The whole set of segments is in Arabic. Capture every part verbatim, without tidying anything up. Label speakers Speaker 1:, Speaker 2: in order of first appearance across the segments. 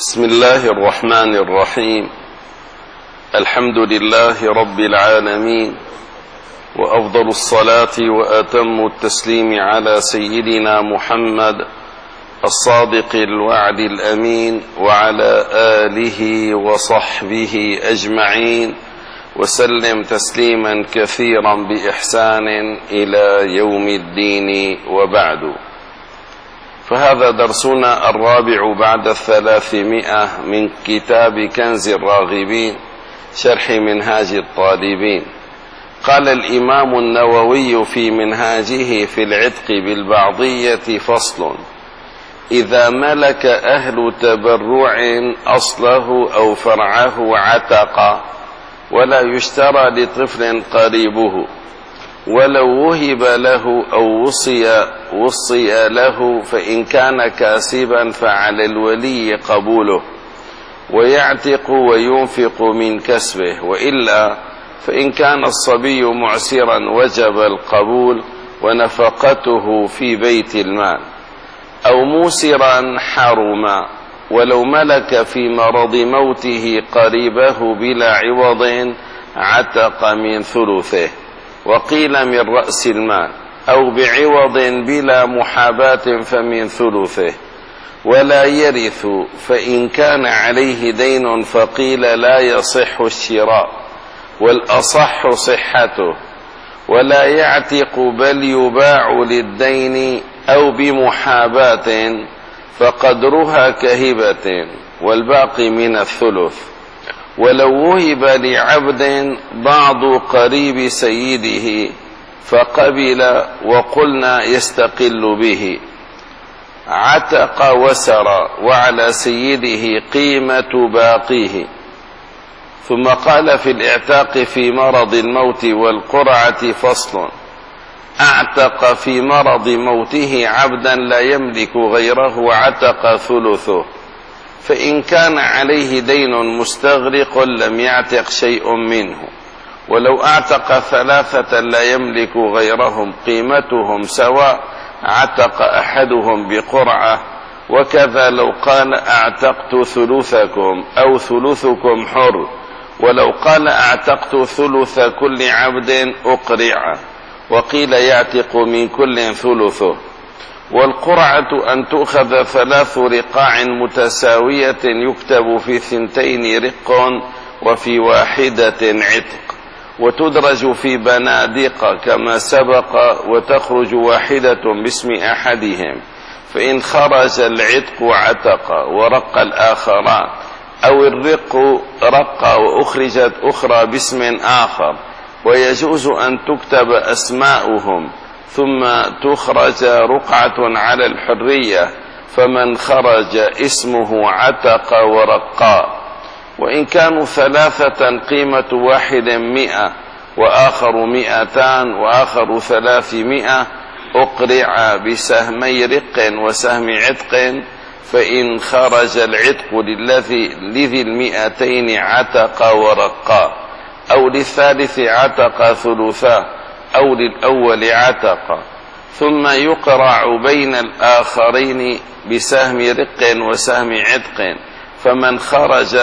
Speaker 1: بسم الله الرحمن الرحيم. الحمد لله رب العالمين، وأفضل الصلاة وأتم التسليم على سيدنا محمد الصادق الوعد الأمين، وعلى آله وصحبه أجمعين، وسلم تسليما كثيرا بإحسان إلى يوم الدين، وبعد. فهذا درسنا الرابع بعد الثلاثمائة من كتاب كنز الراغبين شرح منهاج الطالبين. قال الإمام النووي في منهاجه في العتق بالبعضية: فصل: إذا ملك أهل تبرع أصله أو فرعه عتق، ولا يشترى لطفل قريبه، ولو وهب له أو وصي وصي له، فإن كان كاسبا فعلى الولي قبوله، ويعتق وينفق من كسبه، وإلا فإن كان الصبي معسرا وجب القبول ونفقته في بيت المال، أو موسرا حرما، ولو ملك في مرض موته قريبه بلا عوض عتق من ثلثه، وقيل من رأس المال، أو بعوض بلا محاباة فمن ثلثه. ولا يرث فإن كان عليه دين، فقيل لا يصح الشراء، والأصح صحته. ولا يعتق بل يباع للدين أو بمحاباة، فقدرها كهبة، والباقي من الثلث. ولو وهب لعبد بعض قريب سيده فقبل، وقلنا يستقل به، عتق وسر، وعلى سيده قيمة باقيه. ثم قال في الاعتاق في مرض الموت والقرعة: فصل: اعتق في مرض موته عبدا لا يملك غيره عتق ثلثه، فإن كان عليه دين مستغرق لم يعتق شيء منه. ولو اعتق ثلاثة لا يملك غيرهم قيمتهم سواء، عتق أحدهم بقرعة. وكذا لو قال اعتقت ثلثكم أو ثلثكم حر، ولو قال اعتقت ثلث كل عبد أقرع، وقيل يعتق من كل ثلثه. والقرعة أن تؤخذ ثلاث رقاع متساوية، يكتب في ثنتين رق وفي واحدة عتق، وتدرج في بنادق كما سبق، وتخرج واحدة باسم أحدهم، فإن خرج العتق عتق ورق الآخران، أو الرق رق وأخرجت أخرى باسم آخر. ويجوز أن تكتب أسماؤهم ثم تخرج رقعة على الحرية، فمن خرج اسمه عتق ورقا. وإن كانوا ثلاثة قيمة واحد مئة، وآخر مئتان، وآخر ثلاثمائة، أقرع بسهمي رق وسهم عتق، فإن خرج العتق للذي لذي المئتين عتق ورقا، أو للثالث عتق ثلثاه، أو للأول عتق. ثم يقرع بين الآخرين بسهم رق وسهم عتق، فمن خرج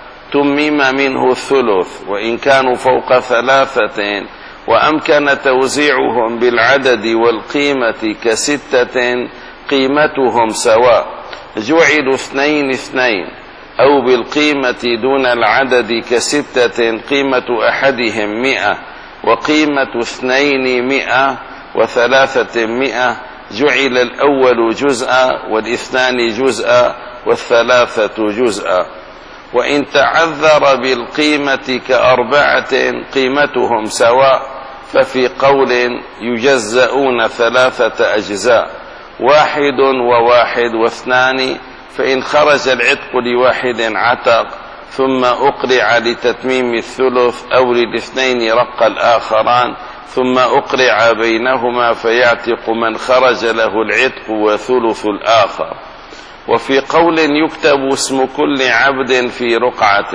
Speaker 1: تمم منه الثلث، وإن كانوا فوق ثلاثة وأمكن توزيعهم بالعدد والقيمة كستة قيمتهم سواء، جعلوا اثنين اثنين، أو بالقيمة دون العدد كستة قيمة أحدهم مئة، وقيمة اثنين مئة، وثلاثة مئة، جعل الأول جزءا، والاثنان جزءا، والثلاثة جزءا. وإن تعذر بالقيمة كأربعة قيمتهم سواء، ففي قول يجزؤون ثلاثة أجزاء، واحد وواحد واثنان، فإن خرج العتق لواحد عتق، ثم أقرع لتتميم الثلث، أو للاثنين رق الآخران، ثم أقرع بينهما، فيعتق من خرج له العتق وثلث الآخر. وفي قول يكتب اسم كل عبد في رقعة،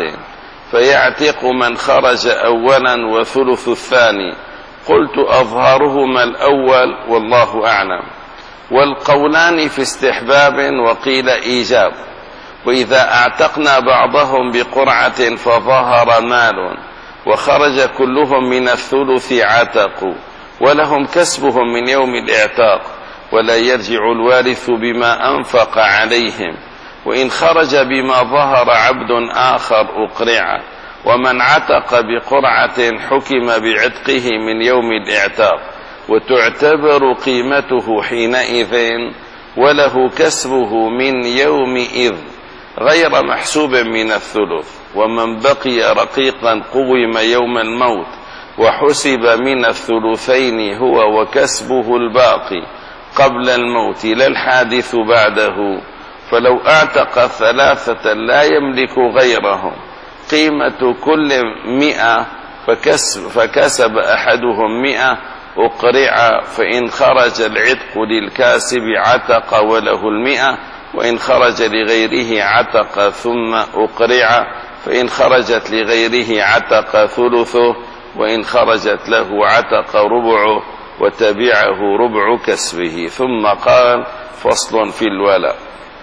Speaker 1: فيعتق من خرج أولا وثلث الثاني. قلت أظهرهما الأول، والله أعلم. والقولان في استحباب، وقيل إيجاب. وإذا اعتقنا بعضهم بقرعة فظهر مال وخرج كلهم من الثلث عتقوا ولهم كسبهم من يوم الاعتاق ولا يرجع الوارث بما أنفق عليهم، وإن خرج بما ظهر عبد آخر أقرع، ومن عتق بقرعة حكم بعتقه من يوم الاعتاق وتعتبر قيمته حينئذ وله كسبه من يومئذ غير محسوب من الثلث. ومن بقي رقيقا قوم يوم الموت وحسب من الثلثين هو وكسبه الباقي قبل الموت لا الحادث بعده، فلو اعتق ثلاثة لا يملك غيرهم قيمة كل مئة فكسب, فكسب أحدهم مئة أقرع، فإن خرج العتق للكاسب عتق وله المئة، وإن خرج لغيره عتق ثم أقرع، فإن خرجت لغيره عتق ثلثه، وإن خرجت له عتق ربعه وتبعه ربع كسبه. ثم قال: فصل في الولاء.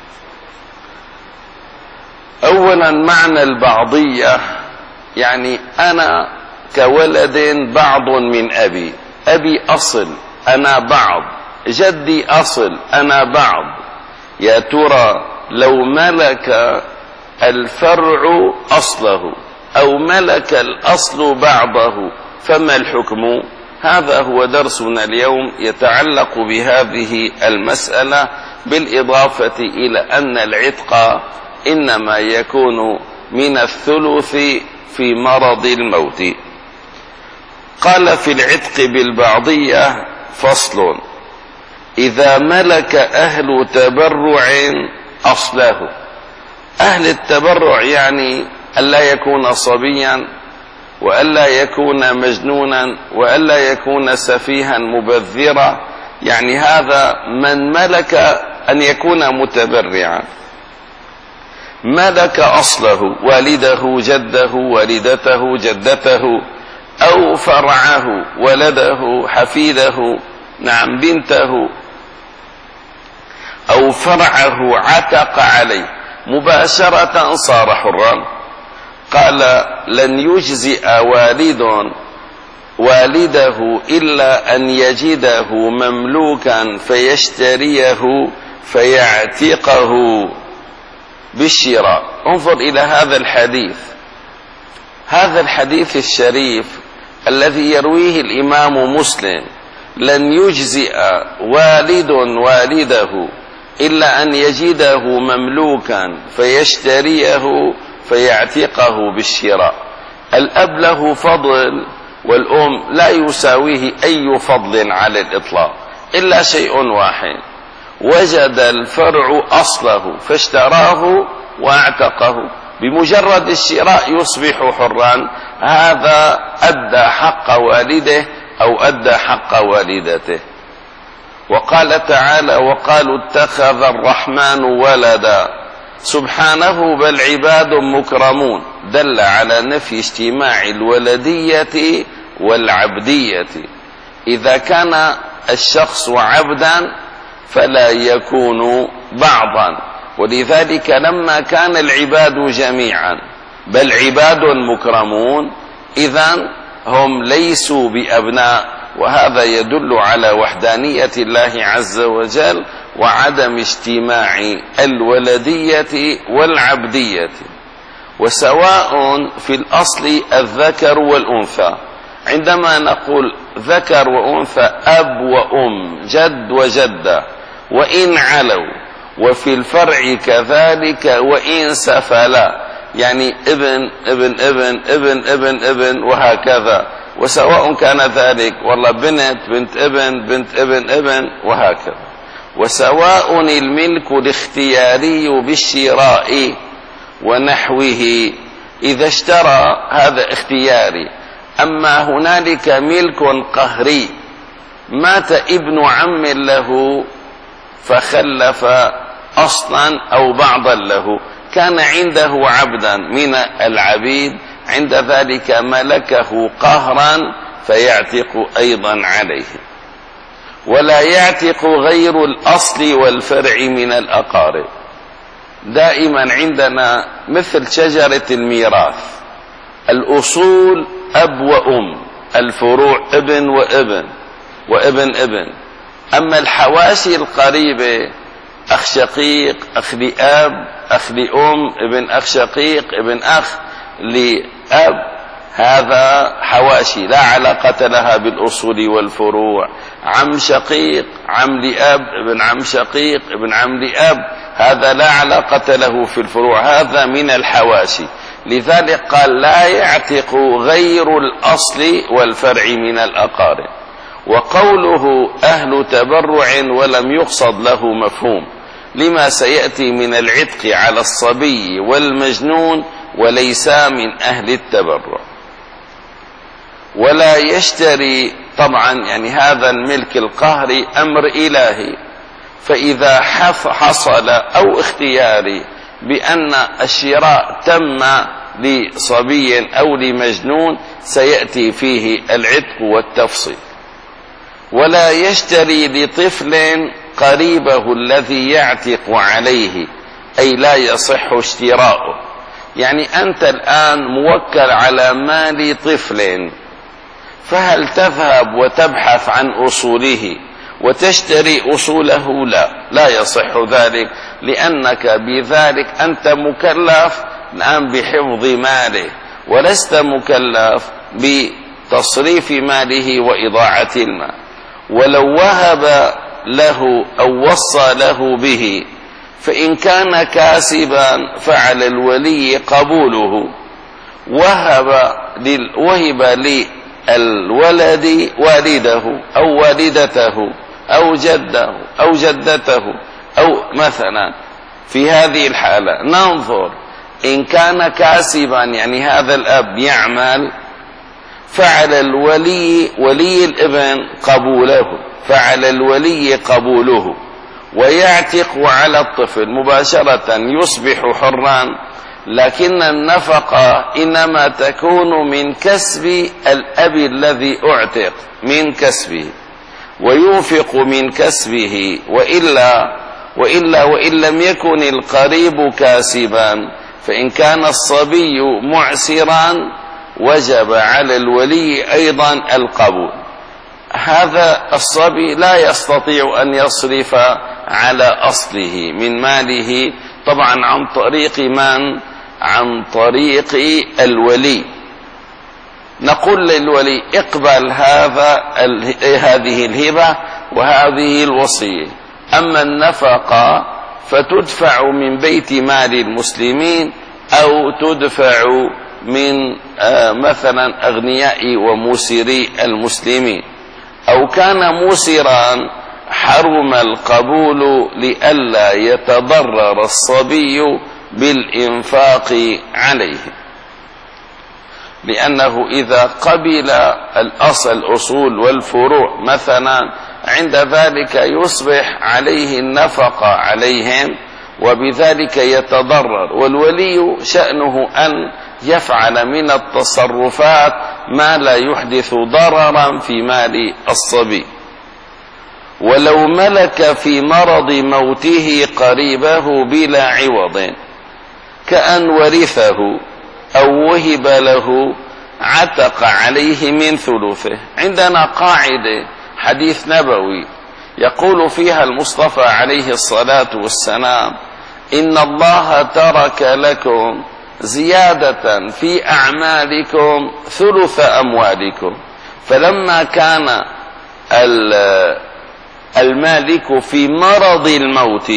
Speaker 1: أولا معنى البعضية، يعني أنا كولد بعض من أبي، أبي أصل أنا بعض، جدي أصل أنا بعض. يا ترى لو ملك الفرع أصله أو ملك الأصل بعضه فما الحكم؟ هذا هو درسنا اليوم، يتعلق بهذه المسألة، بالإضافة إلى أن العتق إنما يكون من الثلث في مرض الموت. قال في العتق بالبعضية: فصل: إذا ملك أهل تبرع أصله. أهل التبرع يعني ألا يكون صبيا، وألا يكون مجنونا، وألا يكون سفيها مبذرا، يعني هذا من ملك أن يكون متبرعا. ملك أصله، والده، جده، والدته، جدته، أو فرعه، ولده، حفيده، نعم بنته، أو فرعه عتق عليه مباشرة صار حرا. قال: لن يجزئ والد والده إلا أن يجده مملوكا فيشتريه فيعتقه بالشراء. انظر إلى هذا الحديث، هذا الحديث الشريف الذي يرويه الإمام مسلم: لن يجزئ والد والده إلا أن يجده مملوكا فيشتريه فيعتقه بالشراء. الأب له فضل والأم لا يساويه أي فضل على الإطلاق إلا شيء واحد: وجد الفرع أصله فاشتراه واعتقه، بمجرد الشراء يصبح حرا. هذا أدى حق والده أو أدى حق والدته. وقال تعالى: وقالوا اتخذ الرحمن ولدا، سبحانه بل عباد مكرمون، دل على نفي اجتماع الولدية والعبدية. إذا كان الشخص عبدا فلا يكون بعضا، ولذلك لما كان العباد جميعا بل عباد مكرمون إذن هم ليسوا بأبناء، وهذا يدل على وحدانية الله عز وجل وعدم اجتماع الولدية والعبدية. وسواء في الأصل الذكر والأنثى، عندما نقول ذكر وأنثى أب وأم جد وجدة وإن علوا، وفي الفرع كذلك وإن سفلا، يعني ابن ابن ابن ابن ابن ابن وهكذا، وسواء كان ذلك والله بنت بنت ابن بنت ابن ابن وهكذا. وسواء الملك الاختياري بالشراء ونحوه، إذا اشترى هذا اختياري. أما هنالك ملك قهري، مات ابن عم له فخلف أصلا أو بعضا له، كان عنده عبدا من العبيد، عند ذلك ملكه قهرا فيعتق أيضا عليه. ولا يعتق غير الأصل والفرع من الأقارب. دائما عندنا مثل شجرة الميراث، الأصول أب وأم، الفروع ابن وابن وابن ابن. أما الحواشي القريبة أخ شقيق، أخ لأب، أخ لأم، ابن أخ شقيق، ابن أخ لأب، هذا حواشي لا علاقة لها بالأصول والفروع. عم شقيق، عم لأب، ابن عم شقيق، ابن عم لأب، هذا لا علاقة له في الفروع، هذا من الحواشي. لذلك قال لا يعتق غير الأصل والفرع من الأقارب. وقوله أهل تبرع ولم يقصد له مفهوم لما سيأتي من العتق على الصبي والمجنون وليس من أهل التبرع. ولا يشتري، طبعا يعني هذا الملك القهري أمر إلهي، فإذا حصل أو اختياري بأن الشراء تم لصبي أو لمجنون سيأتي فيه العتق والتفصيل. ولا يشتري لطفل قريبه الذي يعتق عليه، أي لا يصح اشتراؤه. يعني أنت الآن موكل على مال طفل، فهل تذهب وتبحث عن أصوله وتشتري أصوله؟ لا، لا يصح ذلك، لأنك بذلك أنت مكلف الآن بحفظ ماله، ولست مكلف بتصريف ماله وإضاعة المال. ولو وهب له أو وصى له به، فإن كان كاسبا فعلى الولي قبوله. وهب وهب للولد والده أو والدته أو جده أو جدته، أو مثلا في هذه الحالة ننظر إن كان كاسبا، يعني هذا الأب يعمل، فعلى الولي ولي الابن قبوله، فعلى الولي قبوله، ويعتق على الطفل مباشرة، يصبح حرا. لكن النفقة إنما تكون من كسب الأب الذي أعتق، من كسبه، وينفق من كسبه. وإلا وإلا وإن لم يكن القريب كاسبا، فإن كان الصبي معسرا وجب على الولي أيضا القبول. هذا الصبي لا يستطيع أن يصرف على أصله من ماله، طبعا عن طريق من؟ عن طريق الولي. نقول للولي اقبل هذا هذه الهبة وهذه الوصية. أما النفقة فتدفع من بيت مال المسلمين أو تدفع من مثلا أغنياء وموسري المسلمين. أو كان موسرا حرم القبول لئلا يتضرر الصبي بالإنفاق عليه، لأنه إذا قبل الأصل الأصول والفروع مثلا عند ذلك يصبح عليه النفقة عليهم، وبذلك يتضرر. والولي شأنه أن يفعل من التصرفات ما لا يحدث ضررا في مال الصبي. ولو ملك في مرض موته قريبه بلا عوض، كأن ورثه أو وهب له، عتق عليه من ثلثه. عندنا قاعدة حديث نبوي يقول فيها المصطفى عليه الصلاة والسلام: إن الله ترك لكم زيادة في أعمالكم ثلث أموالكم. فلما كان المالك في مرض الموت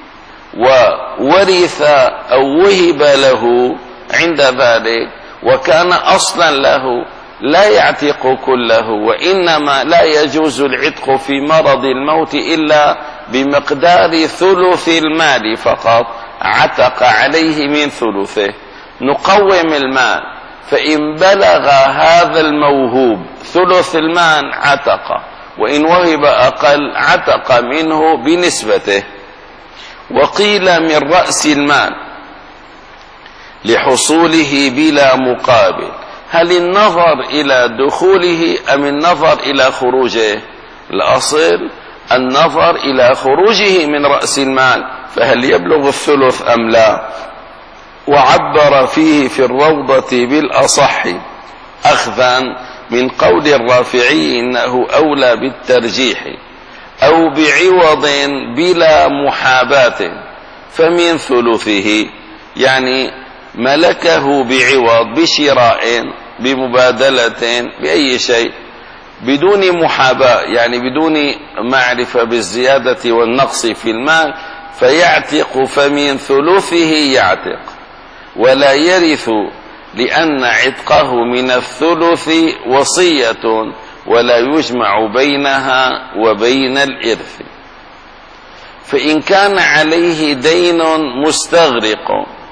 Speaker 1: وورث أو وهب له عند ذلك، وكان أصلا له، لا يعتق كله، وإنما لا يجوز العتق في مرض الموت إلا بمقدار ثلث المال فقط، عتق عليه من ثلثه. نقوم المال، فإن بلغ هذا الموهوب ثلث المال عتق، وإن وهب أقل عتق منه بنسبته. وقيل من رأس المال لحصوله بلا مقابل. هل النظر إلى دخوله أم النظر إلى خروجه؟ الأصل النظر إلى خروجه من رأس المال، فهل يبلغ الثلث أم لا؟ وعبر فيه في الروضة بالأصح أخذا من قول الرافعي إنه أولى بالترجيح أو بعوض بلا محاباة، فمن ثلثه يعني ملكه بعوض، بشراء، بمبادلة، بأي شيء، بدون محاباة، يعني بدون معرفة بالزيادة والنقص في المال، فيعتق، فمن ثلثه يعتق ولا يرث، لأن عتقه من الثلث وصية ولا يجمع بينها وبين الإرث. فإن كان عليه دين مستغرق،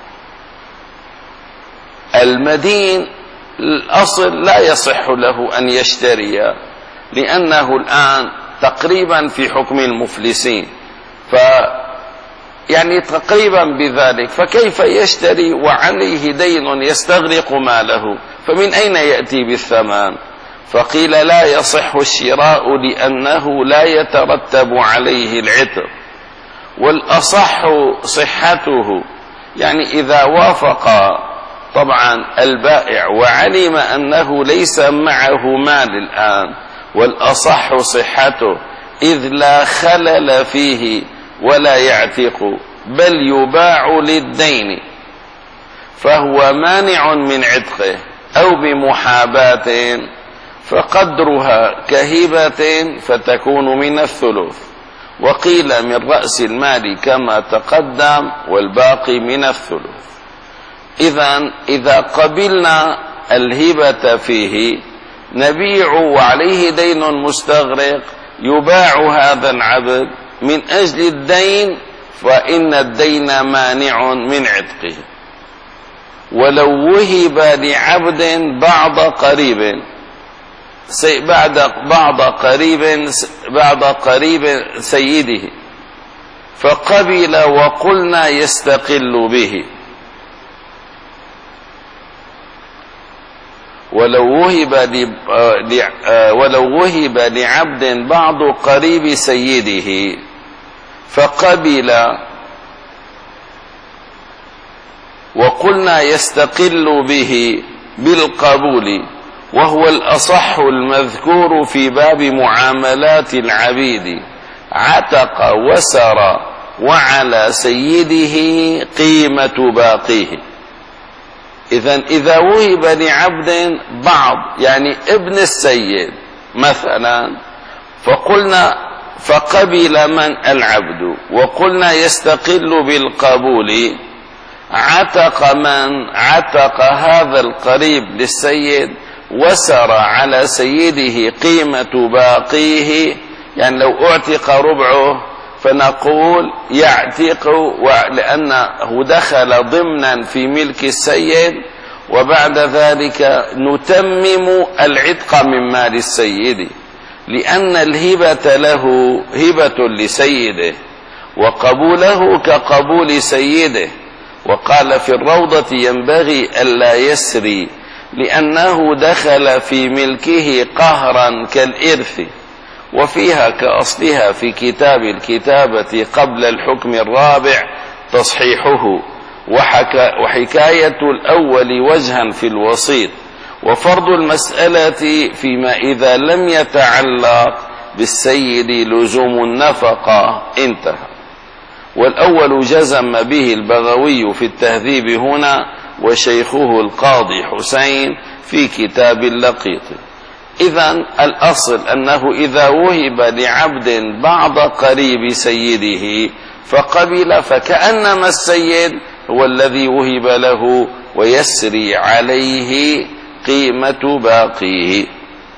Speaker 1: المدين الأصل لا يصح له أن يشتري، لأنه الآن تقريبا في حكم المفلسين، ف يعني تقريبا بذلك، فكيف يشتري وعليه دين يستغرق ماله؟ فمن أين يأتي بالثمن؟ فقيل لا يصح الشراء لأنه لا يترتب عليه العتق. والأصح صحته، يعني إذا وافق طبعا البائع وعلم أنه ليس معه مال الآن، والأصح صحته إذ لا خلل فيه ولا يعتق بل يباع للدين، فهو مانع من عتقه، أو بمحاباة فقدرها كهبة فتكون من الثلث، وقيل من رأس المال كما تقدم، والباقي من الثلث. إذن إذا قبلنا الهبة فيه نبيع وعليه دين مستغرق، يباع هذا العبد من أجل الدين، فإن الدين مانع من عتقه. ولو وهب لعبد بعض قريب بعد بعض قريب بعد قريب سيده فقبل وقلنا يستقل به، ولو وهب ولو وهب لعبد بعض قريب سيده فقبل وقلنا يستقل به بالقبول، وهو الأصح المذكور في باب معاملات العبيد، عتق وسر وعلى سيده قيمة باقيه. إذن إذا وهب لعبد بعض، يعني ابن السيد مثلا، فقلنا فقبل من العبد وقلنا يستقل بالقبول، عتق من عتق هذا القريب للسيد وسر على سيده قيمة باقيه، يعني لو اعتق ربعه فنقول يعتق لأنه دخل ضمنا في ملك السيد، وبعد ذلك نتمم العتق من مال السيد، لأن الهبة له هبة لسيده وقبوله كقبول سيده. وقال في الروضة ينبغي ألا يسري لأنه دخل في ملكه قهرا كالإرث، وفيها كأصلها في كتاب الكتابة قبل الحكم الرابع تصحيحه، وحكاية الأول وجها في الوسيط، وفرض المسألة فيما إذا لم يتعلق بالسيد لزوم النفقة انتهى. والأول جزم به البغوي في التهذيب هنا، وشيخه القاضي حسين في كتاب اللقيط. إذن الأصل أنه إذا وهب لعبد بعض قريب سيده فقبل، فكأنما السيد هو الذي وهب له، ويسري عليه قيمة باقيه.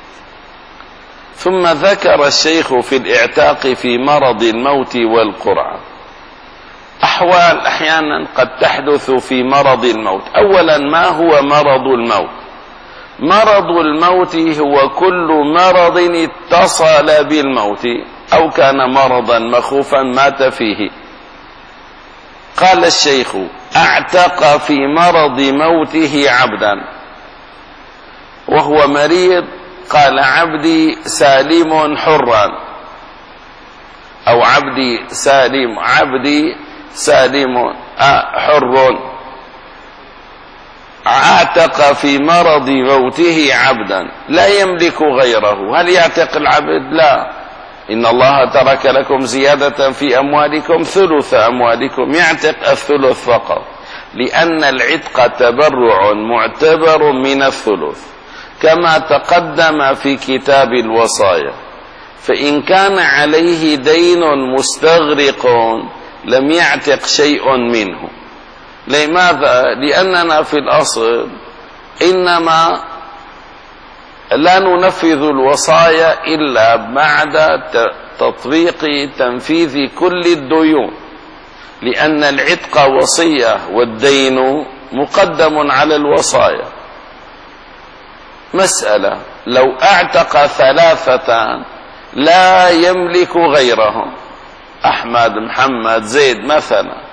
Speaker 1: ثم ذكر الشيخ في الاعتاق في مرض الموت والقرعة أحوال أحيانا قد تحدث في مرض الموت. أولا، ما هو مرض الموت؟ مرض الموت هو كل مرض اتصل بالموت أو كان مرضا مخوفا مات فيه. قال الشيخ: اعتق في مرض موته عبدا وهو مريض، قال: عبدي سالم حرا، أو عبدي سالم عبدي سالم حر اعتق في مرض موته عبدا لا يملك غيره، هل يعتق العبد؟ لا، إن الله ترك لكم زيادة في أموالكم ثلث أموالكم، يعتق الثلث فقط، لأن العتق تبرع معتبر من الثلث كما تقدم في كتاب الوصايا. فإن كان عليه دين مستغرق لم يعتق شيء منه. لماذا؟ لأننا في الأصل إنما لا ننفذ الوصايا إلا بعد تطبيق تنفيذ كل الديون، لأن العتق وصية والدين مقدم على الوصايا. مسألة: لو اعتق ثلاثة لا يملك غيرهم، أحمد، محمد، زيد مثلا،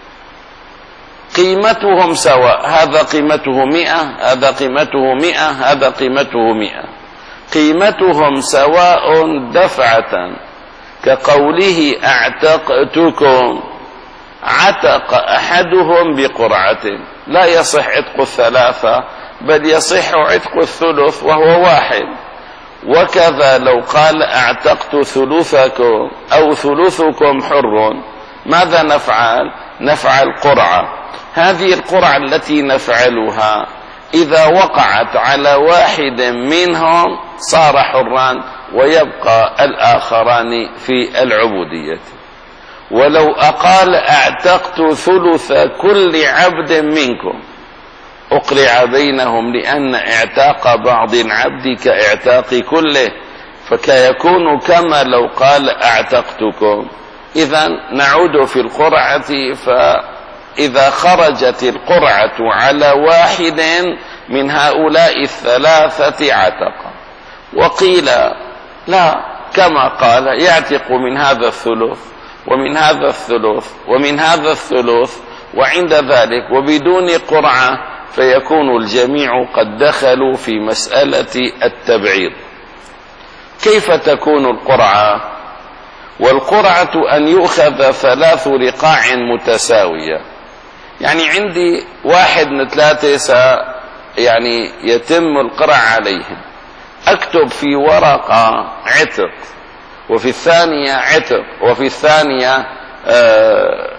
Speaker 1: قيمتهم سواء، هذا قيمته مئة، هذا قيمته مئة، هذا قيمته مئة، قيمتهم سواء دفعة، كقوله اعتقتكم، عتق أحدهم بقرعة، لا يصح عتق الثلاثة بل يصح عتق الثلث وهو واحد. وكذا لو قال اعتقت ثلثكم أو ثلثكم حر، ماذا نفعل؟ نفعل قرعة. هذه القرعة التي نفعلها إذا وقعت على واحد منهم صار حران ويبقى الآخران في العبودية. ولو أقال اعتقت ثلث كل عبد منكم أقرع بينهم، لأن اعتاق بعض العبد كاعتاق كله، فكيكون كما لو قال اعتقتكم. إذن نعود في القرعة، فإذا خرجت القرعة على واحد من هؤلاء الثلاثة عتق. وقيل لا، كما قال يعتق من هذا الثلث ومن هذا الثلث ومن هذا الثلث، وعند ذلك وبدون قرعة فيكون الجميع قد دخلوا في مسألة التبعيض. كيف تكون القرعة؟ والقرعة أن يؤخذ ثلاث رقاع متساوية. يعني عندي واحد من ثلاثة يعني يتم القرع عليهم، أكتب في ورقة عتق، وفي الثانية عتق، وفي الثانية آه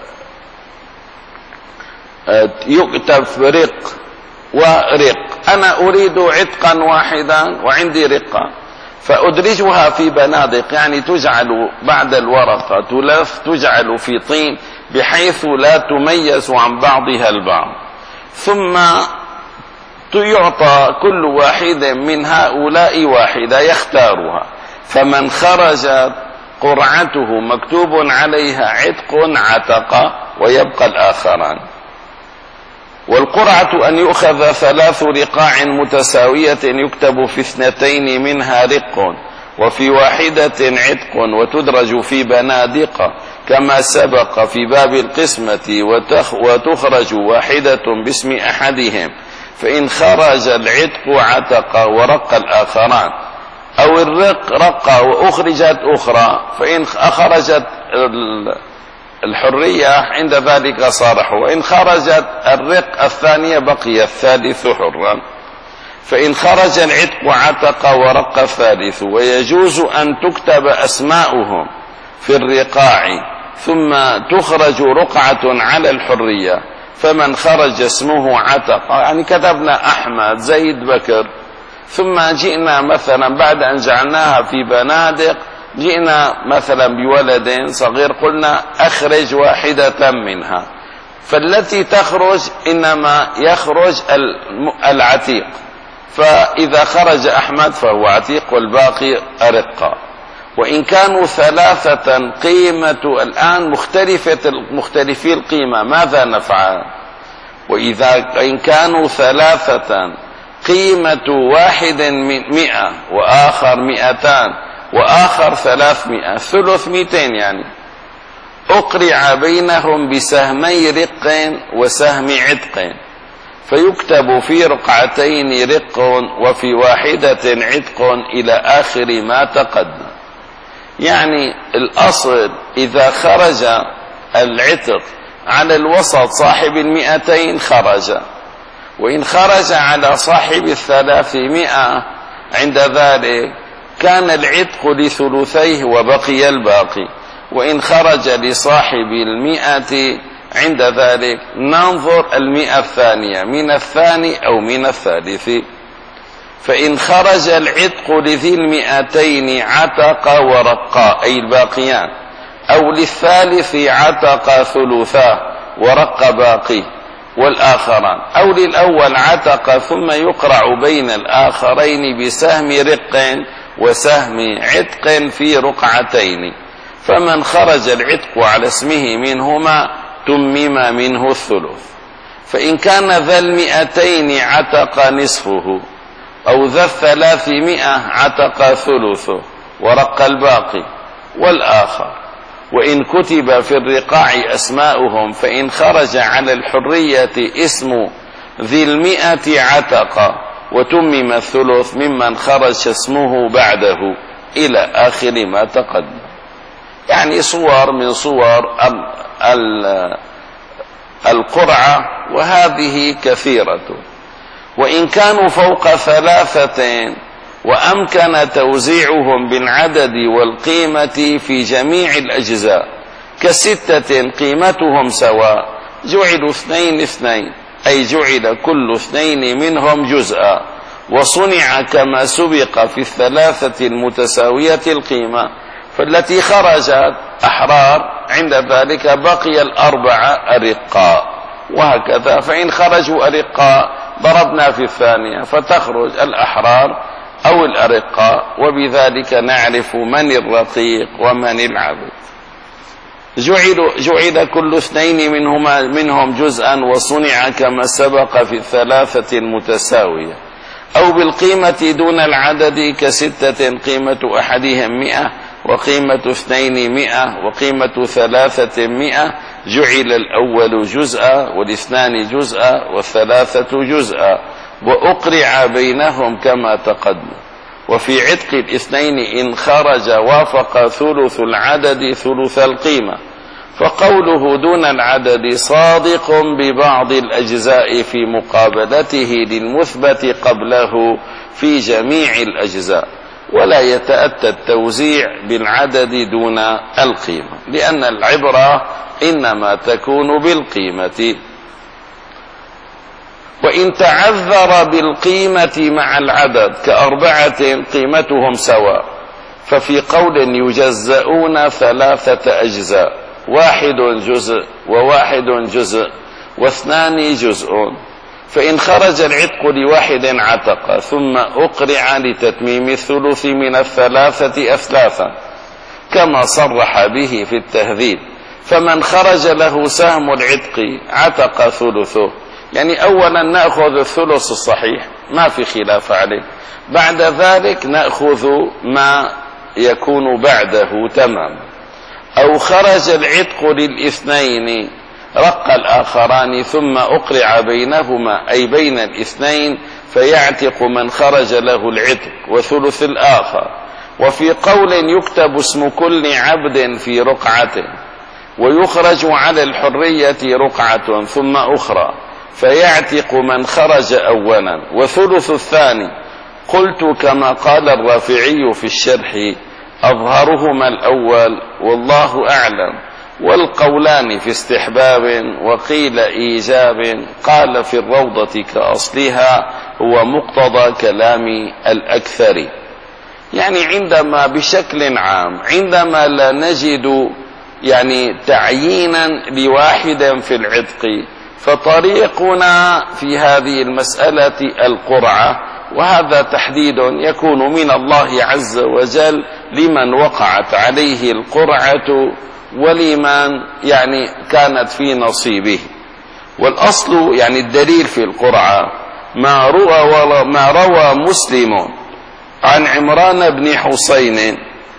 Speaker 1: آه يكتب رق ورق. أنا أريد عتقا واحدا وعندي رقة، فأدرجها في بنادق، يعني تجعل بعد الورقة تلف، تجعل في طين بحيث لا تميز عن بعضها البعض، ثم يعطى كل واحد من هؤلاء واحدة يختارها، فمن خرجت قرعته مكتوب عليها عتق عتق ويبقى الآخران. والقرعة أن يؤخذ ثلاث رقاع متساوية يكتب في اثنتين منها رق وفي واحدة عتق وتدرج في بنادق كما سبق في باب القسمة، وتخرج واحدة باسم أحدهم، فإن خرج العتق عتق ورق الآخران، أو الرق رق وأخرجت أخرى، فإن أخرجت الحرية عند ذلك صارح، وإن خرجت الرق الثانية بقي الثالث حرا. فإن خرج العتق عتق ورق الثالث. ويجوز أن تكتب أسماؤهم في الرقاع ثم تخرج رقعة على الحرية، فمن خرج اسمه عتق، يعني كتبنا أحمد، زيد، بكر، ثم جئنا مثلا بعد أن جعلناها في بنادق جئنا مثلا بولد صغير قلنا أخرج واحدة منها، فالتي تخرج إنما يخرج العتيق، فإذا خرج أحمد فهو عتيق والباقي أرقة. وإن كانوا ثلاثة قيمة الآن مختلفة مختلفي القيمة ماذا نفعل؟ وإذا إن كانوا ثلاثة قيمة واحد مئة وآخر مئتان وآخر ثلاثمائة، ثلث مئتين، يعني أقرع بينهم بسهمي رق وسهم عتق، فيكتب في رقعتين رق وفي واحدة عتق إلى آخر ما تقدم. يعني الأصل إذا خرج العتق على الوسط صاحب المئتين خرج، وإن خرج على صاحب الثلاثمائة عند ذلك كان العتق لثلثيه وبقي الباقي، وإن خرج لصاحب المئة عند ذلك ننظر المئة الثانية من الثاني أو من الثالث. فإن خرج العتق لذي المئتين عتق ورقا أي الباقيان، أو للثالث عتق ثلثاه ورق باقي والآخران، أو للأول عتق ثم يقرع بين الآخرين بسهم رق وسهم عتق في رقعتين، فمن خرج العتق على اسمه منهما تمم منه الثلث. فإن كان ذا المئتين عتق نصفه، أو ذا الثلاثمائة عتق ثلثه ورق الباقي والآخر. وإن كتب في الرقاع أسماؤهم، فإن خرج على الحرية اسم ذي المئة عتق وتمم الثلث ممن خرج اسمه بعده إلى آخر ما تقدم. يعني صور من صور القرعة، وهذه كثيرة. وإن كانوا فوق ثلاثة وأمكن توزيعهم بالعدد والقيمة في جميع الأجزاء كستة قيمتهم سواء، جعلوا اثنين اثنين، أي جعل كل اثنين منهم جزءا، وصنع كما سبق في الثلاثة المتساوية القيمة، فالتي خرجت أحرار عند ذلك بقي الأربعة أرقاء، وهكذا. فإن خرجوا أرقاء ضربنا في الثانية فتخرج الأحرار أو الأرقاء، وبذلك نعرف من الرقيق ومن العبد. جعل, جعل كل اثنين منهما منهم جزءا، وصنع كما سبق في الثلاثة المتساوية، أو بالقيمة دون العدد كستة قيمة أحدهم مئة وقيمة اثنين مئة وقيمة ثلاثة مئة، جعل الأول جزءا والاثنان جزءا والثلاثة جزءا، وأقرع بينهم كما تقدم. وفي عتق الاثنين إن خرج وافق ثلث العدد ثلث القيمة، فقوله دون العدد صادق ببعض الأجزاء في مقابلته للمثبت قبله في جميع الأجزاء، ولا يتأتى التوزيع بالعدد دون القيمة، لأن العبرة إنما تكون بالقيمة. وإن تعذر بالقيمة مع العدد كأربعة قيمتهم سواء، ففي قول يجزؤون ثلاثة أجزاء، واحد جزء وواحد جزء واثنان جزء. فإن خرج العتق لواحد عتق ثم أقرع لتتميم الثلث من الثلاثة أثلاثا كما صرح به في التهذيب، فمن خرج له سهم العتق عتق ثلثه. يعني أولا نأخذ الثلث الصحيح ما في خلاف عليه، بعد ذلك نأخذ ما يكون بعده تمام. أو خرج العتق للاثنين رق الآخران ثم أقرع بينهما أي بين الاثنين، فيعتق من خرج له العتق وثلث الآخر. وفي قول يكتب اسم كل عبد في رقعته، ويخرج على الحرية رقعة ثم أخرى، فيعتق من خرج أولا وثلث الثاني. قلت كما قال الرافعي في الشرح أظهرهما الأول والله أعلم، والقولان في استحباب وقيل إيجاب، قال في الروضة كأصلها هو مقتضى كلام الأكثر. يعني عندما بشكل عام عندما لا نجد يعني تعيينا لواحد في العتق، فطريقنا في هذه المسألة القرعة، وهذا تحديد يكون من الله عز وجل لمن وقعت عليه القرعة ولمن يعني كانت في نصيبه. والأصل يعني الدليل في القرعة ما روى ما روى مسلم عن عمران بن حسين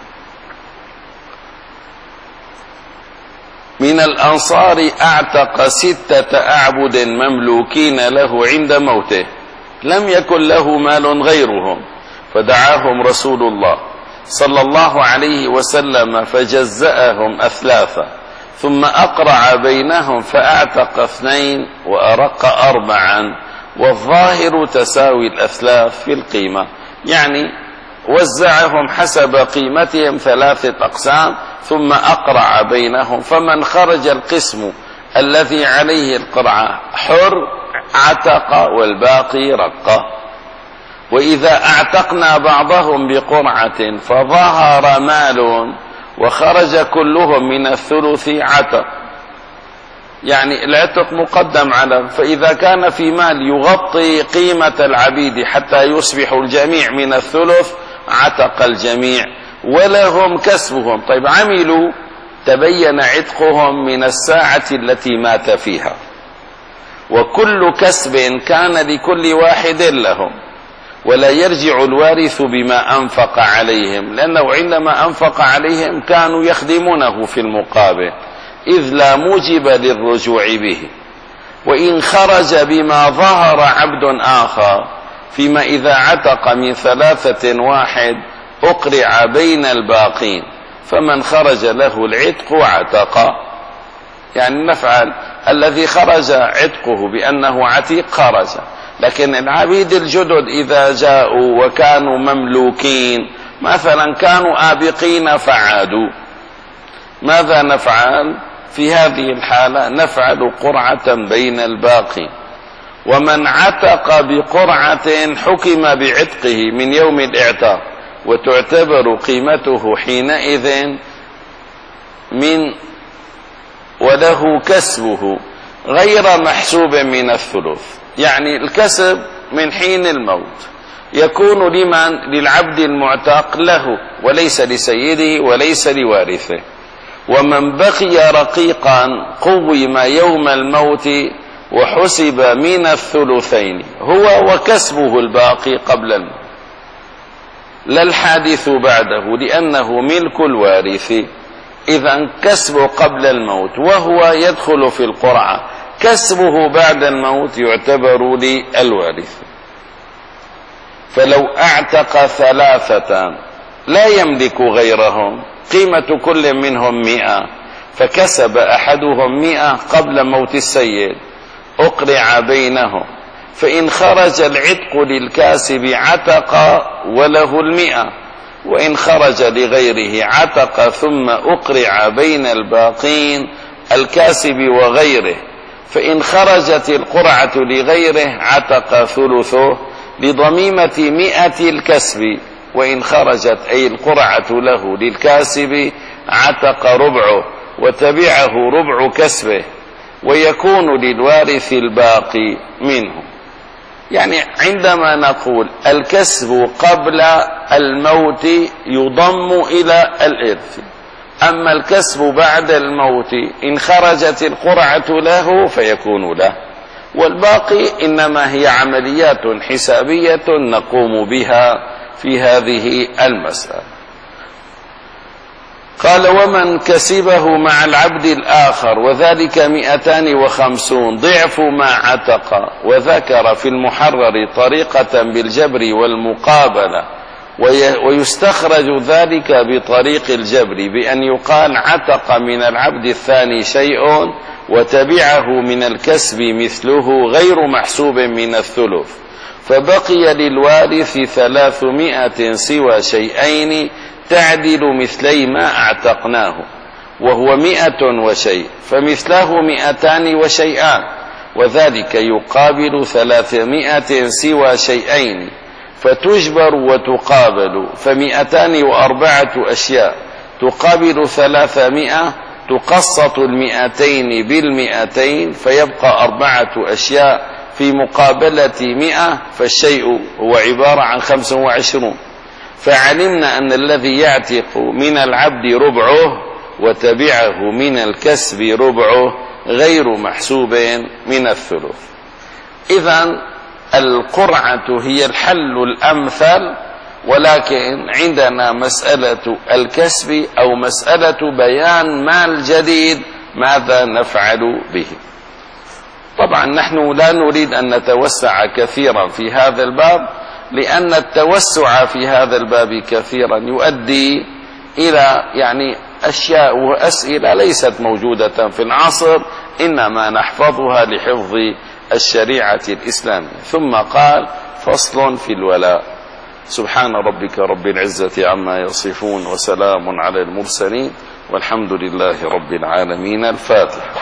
Speaker 1: من الأنصار أعتق ستة أعبد مملوكين له عند موته، لم يكن له مال غيرهم، فدعاهم رسول الله صلى الله عليه وسلم فجزأهم أثلاثا، ثم أقرع بينهم فأعتق اثنين وأرق أربعا، والظاهر تساوي الأثلاث في القيمة، يعني وزعهم حسب قيمتهم ثلاثة أقسام ثم أقرع بينهم، فمن خرج القسم الذي عليه القرعة حر عتق والباقي رق. وإذا اعتقنا بعضهم بقرعة فظهر مال وخرج كلهم من الثلث عتق، يعني العتق مقدم على، فإذا كان في مال يغطي قيمة العبيد حتى يصبح الجميع من الثلث عتق الجميع ولهم كسبهم. طيب عملوا تبين عتقهم من الساعة التي مات فيها، وكل كسب كان لكل واحد لهم، ولا يرجع الوارث بما أنفق عليهم، لأنه عندما أنفق عليهم كانوا يخدمونه في المقابل، إذ لا موجب للرجوع به. وإن خرج بما ظهر عبد آخر، فيما إذا عتق من ثلاثة واحد أقرع بين الباقين، فمن خرج له العتق عتق، يعني نفعل الذي خرج عتقه بأنه عتيق خرج، لكن العبيد الجدد إذا جاءوا وكانوا مملوكين مثلا كانوا آبقين فعادوا، ماذا نفعل في هذه الحالة؟ نفعل قرعة بين الباقي. ومن عتق بقرعة حكم بعتقه من يوم الاعتاق، وتعتبر قيمته حينئذ من وله كسبه غير محسوب من الثلث، يعني الكسب من حين الموت يكون لمن؟ للعبد المعتق له وليس لسيده وليس لوارثه. ومن بقي رقيقا قوم يوم الموت وحسب من الثلثين هو وكسبه الباقي قبل الموت، لا الحادث بعده، لأنه ملك الوارث. إذا كسبه قبل الموت وهو يدخل في القرعة، كسبه بعد الموت يعتبر للوارث. فلو اعتق ثلاثة لا يملك غيرهم، قيمة كل منهم مئة، فكسب أحدهم مئة قبل موت السيد، أقرع بينهم، فإن خرج العتق للكاسب عتق وله المئة، وإن خرج لغيره عتق ثم أقرع بين الباقين الكاسب وغيره، فإن خرجت القرعة لغيره عتق ثلثه لضميمة مئة الكسب، وإن خرجت أي القرعة له للكاسب عتق ربعه وتبعه ربع كسبه، ويكون للوارث الباقي منه. يعني عندما نقول الكسب قبل الموت يضم إلى الإرث، أما الكسب بعد الموت إن خرجت القرعة له فيكون له، والباقي إنما هي عمليات حسابية نقوم بها في هذه المسألة. قال: ومن كسبه مع العبد الآخر وذلك مئتان وخمسون ضعف ما عتق. وذكر في المحرر طريقة بالجبر والمقابلة، ويستخرج ذلك بطريق الجبر بأن يقال عتق من العبد الثاني شيء وتبعه من الكسب مثله غير محسوب من الثلث، فبقي للوارث ثلاثمائة سوى شيئين تعدل مثلي ما اعتقناه، وهو مئة وشيء، فمثله مئتان وشيئان، وذلك يقابل ثلاثمائة سوى شيئين، فتجبر وتقابل، فمئتان وأربعة أشياء تقابل ثلاثمائة، تقسط المئتين بالمئتين فيبقى أربعة أشياء في مقابلة مئة، فالشيء هو عبارة عن خمس وعشرون. فعلمنا أن الذي يعتق من العبد ربعه وتبعه من الكسب ربعه غير محسوب من الثلث. إذن القرعة هي الحل الأمثل، ولكن عندنا مسألة الكسب أو مسألة بيان مال جديد ماذا نفعل به. طبعا نحن لا نريد أن نتوسع كثيرا في هذا الباب، لأن التوسع في هذا الباب كثيرا يؤدي إلى يعني أشياء وأسئلة ليست موجودة في العصر، إنما نحفظها لحفظ الشريعة الإسلامية. ثم قال: فصل في الولاء. سبحان ربك رب العزة عما يصفون، وسلام على المرسلين، والحمد لله رب العالمين. الفاتحة.